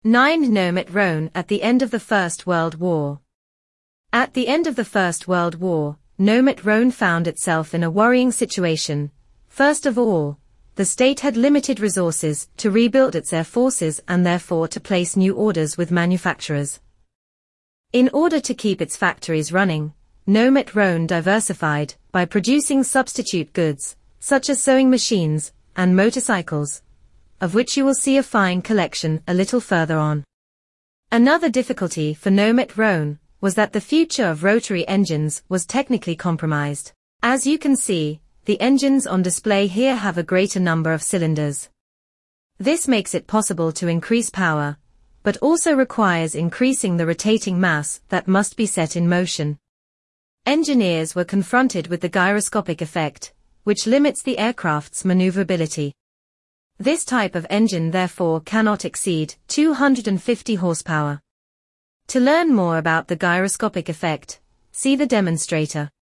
9. Nomet Rhone at the end of the First World War. At the end of the First World War, Nomet Rhone found itself in a worrying situation. First of all, the state had limited resources to rebuild its air forces and therefore to place new orders with manufacturers. In order to keep its factories running, Nomet Rhone diversified by producing substitute goods, such as sewing machines and motorcycles, of which you will see a fine collection a little further on. Another difficulty for Nomet Rhone was that the future of rotary engines was technically compromised. As you can see, the engines on display here have a greater number of cylinders. This makes it possible to increase power, but also requires increasing the rotating mass that must be set in motion. Engineers were confronted with the gyroscopic effect, which limits the aircraft's maneuverability. This type of engine therefore cannot exceed 250 horsepower. To learn more about the gyroscopic effect, see the demonstrator.